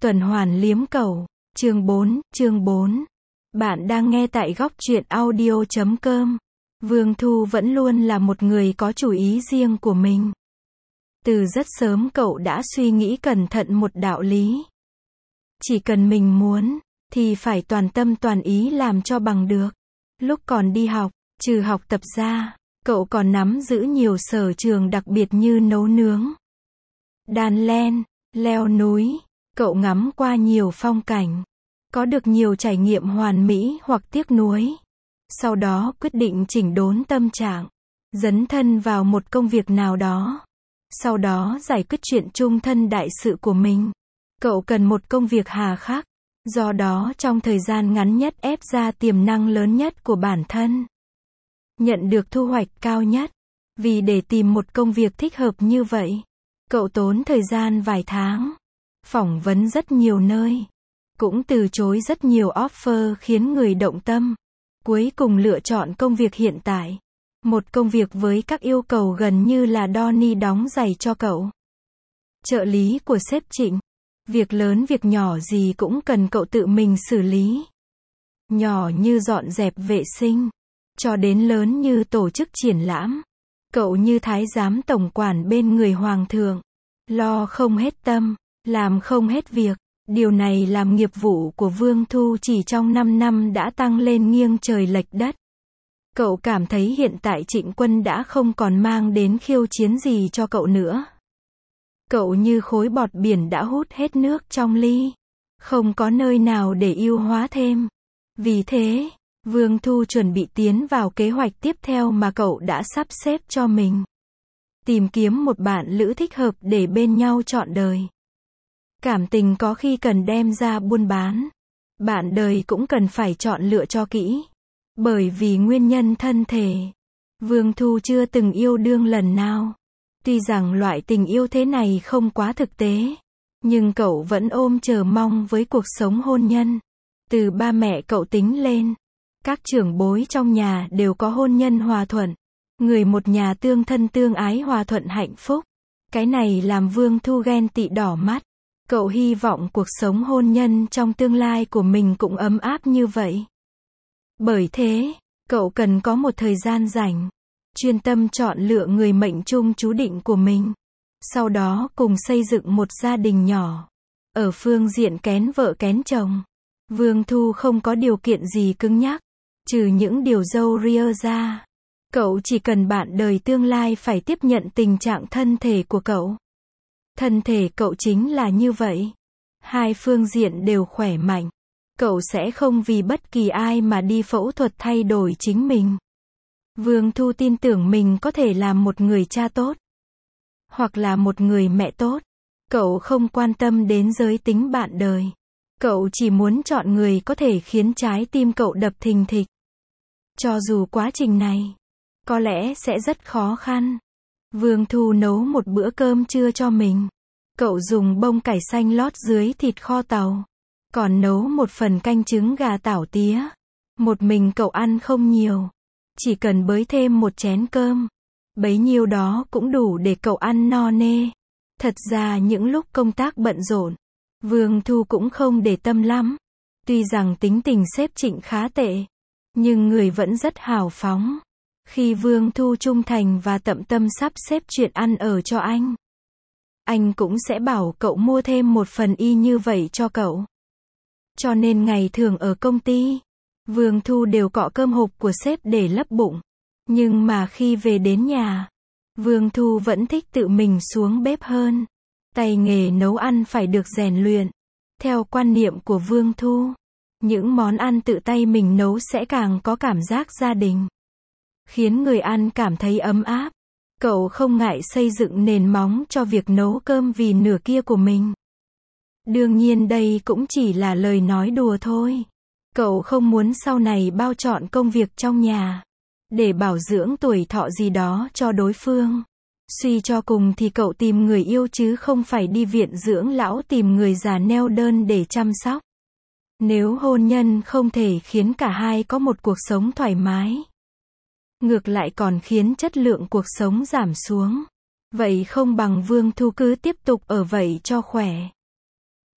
Tuần hoàn liếm cầu. Chương 4. Bạn đang nghe tại góc truyện audio.com. Vương Thu vẫn luôn là một người có chủ ý riêng của mình. Từ rất sớm cậu đã suy nghĩ cẩn thận một đạo lý. Chỉ cần mình muốn, thì phải toàn tâm toàn ý làm cho bằng được. Lúc còn đi học, trừ học tập ra, cậu còn nắm giữ nhiều sở trường đặc biệt như nấu nướng, đan len, leo núi. Cậu ngắm qua nhiều phong cảnh, có được nhiều trải nghiệm hoàn mỹ hoặc tiếc nuối. Sau đó quyết định chỉnh đốn tâm trạng, dấn thân vào một công việc nào đó. Sau đó giải quyết chuyện chung thân đại sự của mình. Cậu cần một công việc hà khắc, do đó trong thời gian ngắn nhất ép ra tiềm năng lớn nhất của bản thân, nhận được thu hoạch cao nhất. Vì để tìm một công việc thích hợp như vậy, cậu tốn thời gian vài tháng, phỏng vấn rất nhiều nơi, cũng từ chối rất nhiều offer khiến người động tâm. Cuối cùng lựa chọn công việc hiện tại. Một công việc với các yêu cầu gần như là Donnie đóng giày cho cậu. Trợ lý của sếp Trịnh. Việc lớn việc nhỏ gì cũng cần cậu tự mình xử lý. Nhỏ như dọn dẹp vệ sinh, cho đến lớn như tổ chức triển lãm. Cậu như thái giám tổng quản bên người hoàng thượng. Lo không hết tâm, làm không hết việc. Điều này làm nghiệp vụ của Vương Thu chỉ trong 5 năm đã tăng lên nghiêng trời lệch đất. Cậu cảm thấy hiện tại Trịnh Quân đã không còn mang đến khiêu chiến gì cho cậu nữa. Cậu như khối bọt biển đã hút hết nước trong ly, không có nơi nào để ưu hóa thêm. Vì thế, Vương Thu chuẩn bị tiến vào kế hoạch tiếp theo mà cậu đã sắp xếp cho mình. Tìm kiếm một bạn lữ thích hợp để bên nhau trọn đời. Cảm tình có khi cần đem ra buôn bán. Bạn đời cũng cần phải chọn lựa cho kỹ. Bởi vì nguyên nhân thân thể, Vương Thu chưa từng yêu đương lần nào. Tuy rằng loại tình yêu thế này không quá thực tế, nhưng cậu vẫn ôm chờ mong với cuộc sống hôn nhân. Từ ba mẹ cậu tính lên, các trưởng bối trong nhà đều có hôn nhân hòa thuận. Người một nhà tương thân tương ái hòa thuận hạnh phúc. Cái này làm Vương Thu ghen tị đỏ mắt. Cậu hy vọng cuộc sống hôn nhân trong tương lai của mình cũng ấm áp như vậy. Bởi thế, cậu cần có một thời gian rảnh, chuyên tâm chọn lựa người mệnh chung chú định của mình. Sau đó cùng xây dựng một gia đình nhỏ. Ở phương diện kén vợ kén chồng, Vương Thu không có điều kiện gì cứng nhắc, trừ những điều dâu ria ra. Cậu chỉ cần bạn đời tương lai phải tiếp nhận tình trạng thân thể của cậu. Thân thể cậu chính là như vậy. Hai phương diện đều khỏe mạnh. Cậu sẽ không vì bất kỳ ai mà đi phẫu thuật thay đổi chính mình. Vương Thu tin tưởng mình có thể làm một người cha tốt, hoặc là một người mẹ tốt. Cậu không quan tâm đến giới tính bạn đời. Cậu chỉ muốn chọn người có thể khiến trái tim cậu đập thình thịch. Cho dù quá trình này có lẽ sẽ rất khó khăn. Vương Thu nấu một bữa cơm trưa cho mình. Cậu dùng bông cải xanh lót dưới thịt kho tàu. Còn nấu một phần canh trứng gà tảo tía. Một mình cậu ăn không nhiều. Chỉ cần bới thêm một chén cơm. Bấy nhiêu đó cũng đủ để cậu ăn no nê. Thật ra những lúc công tác bận rộn, Vương Thu cũng không để tâm lắm. Tuy rằng tính tình sếp Trịnh khá tệ, nhưng người vẫn rất hào phóng. Khi Vương Thu trung thành và tận tâm sắp xếp chuyện ăn ở cho anh cũng sẽ bảo cậu mua thêm một phần y như vậy cho cậu. Cho nên ngày thường ở công ty, Vương Thu đều cọ cơm hộp của sếp để lấp bụng. Nhưng mà khi về đến nhà, Vương Thu vẫn thích tự mình xuống bếp hơn. Tay nghề nấu ăn phải được rèn luyện. Theo quan niệm của Vương Thu, những món ăn tự tay mình nấu sẽ càng có cảm giác gia đình, khiến người ăn cảm thấy ấm áp. Cậu không ngại xây dựng nền móng cho việc nấu cơm vì nửa kia của mình. Đương nhiên đây cũng chỉ là lời nói đùa thôi. Cậu không muốn sau này bao trọn công việc trong nhà, để bảo dưỡng tuổi thọ gì đó cho đối phương. Suy cho cùng thì cậu tìm người yêu chứ không phải đi viện dưỡng lão tìm người già neo đơn để chăm sóc. Nếu hôn nhân không thể khiến cả hai có một cuộc sống thoải mái, ngược lại còn khiến chất lượng cuộc sống giảm xuống, vậy không bằng Vương Thu cứ tiếp tục ở vậy cho khỏe.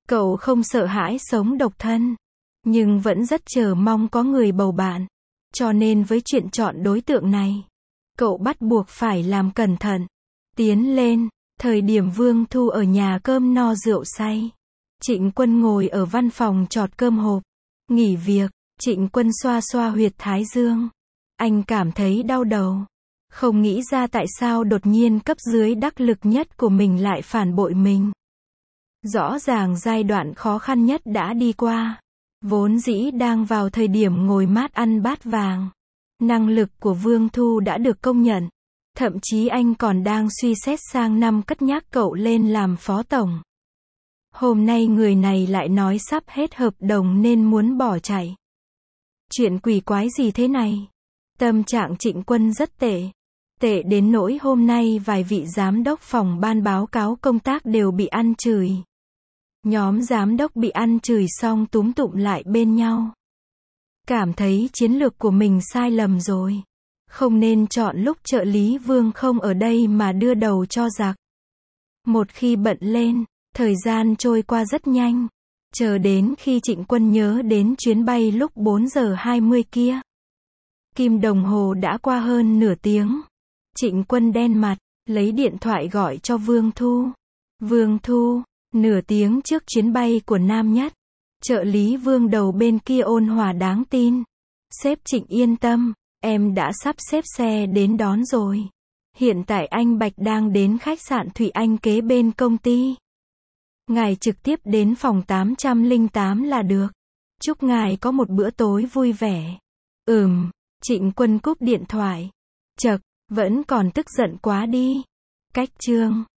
Cậu không sợ hãi sống độc thân, nhưng vẫn rất chờ mong có người bầu bạn. Cho nên với chuyện chọn đối tượng này, cậu bắt buộc phải làm cẩn thận. Tiến lên, thời điểm Vương Thu ở nhà cơm no rượu say. Trịnh Quân ngồi ở văn phòng chọt cơm hộp. Nghỉ việc, Trịnh Quân xoa xoa huyệt thái dương. Anh cảm thấy đau đầu. Không nghĩ ra tại sao đột nhiên cấp dưới đắc lực nhất của mình lại phản bội mình. Rõ ràng giai đoạn khó khăn nhất đã đi qua. Vốn dĩ đang vào thời điểm ngồi mát ăn bát vàng. Năng lực của Vương Thu đã được công nhận. Thậm chí anh còn đang suy xét sang năm cất nhắc cậu lên làm phó tổng. Hôm nay người này lại nói sắp hết hợp đồng nên muốn bỏ chạy. Chuyện quỷ quái gì thế này? Tâm trạng Trịnh Quân rất tệ. Tệ đến nỗi hôm nay vài vị giám đốc phòng ban báo cáo công tác đều bị ăn chửi. Nhóm giám đốc bị ăn chửi xong túm tụm lại bên nhau. Cảm thấy chiến lược của mình sai lầm rồi. Không nên chọn lúc trợ lý Vương không ở đây mà đưa đầu cho giặc. Một khi bận lên, thời gian trôi qua rất nhanh. Chờ đến khi Trịnh Quân nhớ đến chuyến bay lúc 4 giờ 20 kia. Kim đồng hồ đã qua hơn nửa tiếng. Trịnh Quân đen mặt, lấy điện thoại gọi cho Vương Thu. Vương Thu, nửa tiếng trước chuyến bay của Nam Nhất. Trợ lý Vương đầu bên kia ôn hòa đáng tin. Sếp Trịnh yên tâm, em đã sắp xếp xe đến đón rồi. Hiện tại anh Bạch đang đến khách sạn Thụy Anh kế bên công ty. Ngài trực tiếp đến phòng 808 là được. Chúc ngài có một bữa tối vui vẻ. Trịnh Quân cúp điện thoại. Chậc, vẫn còn tức giận quá đi. Cách chương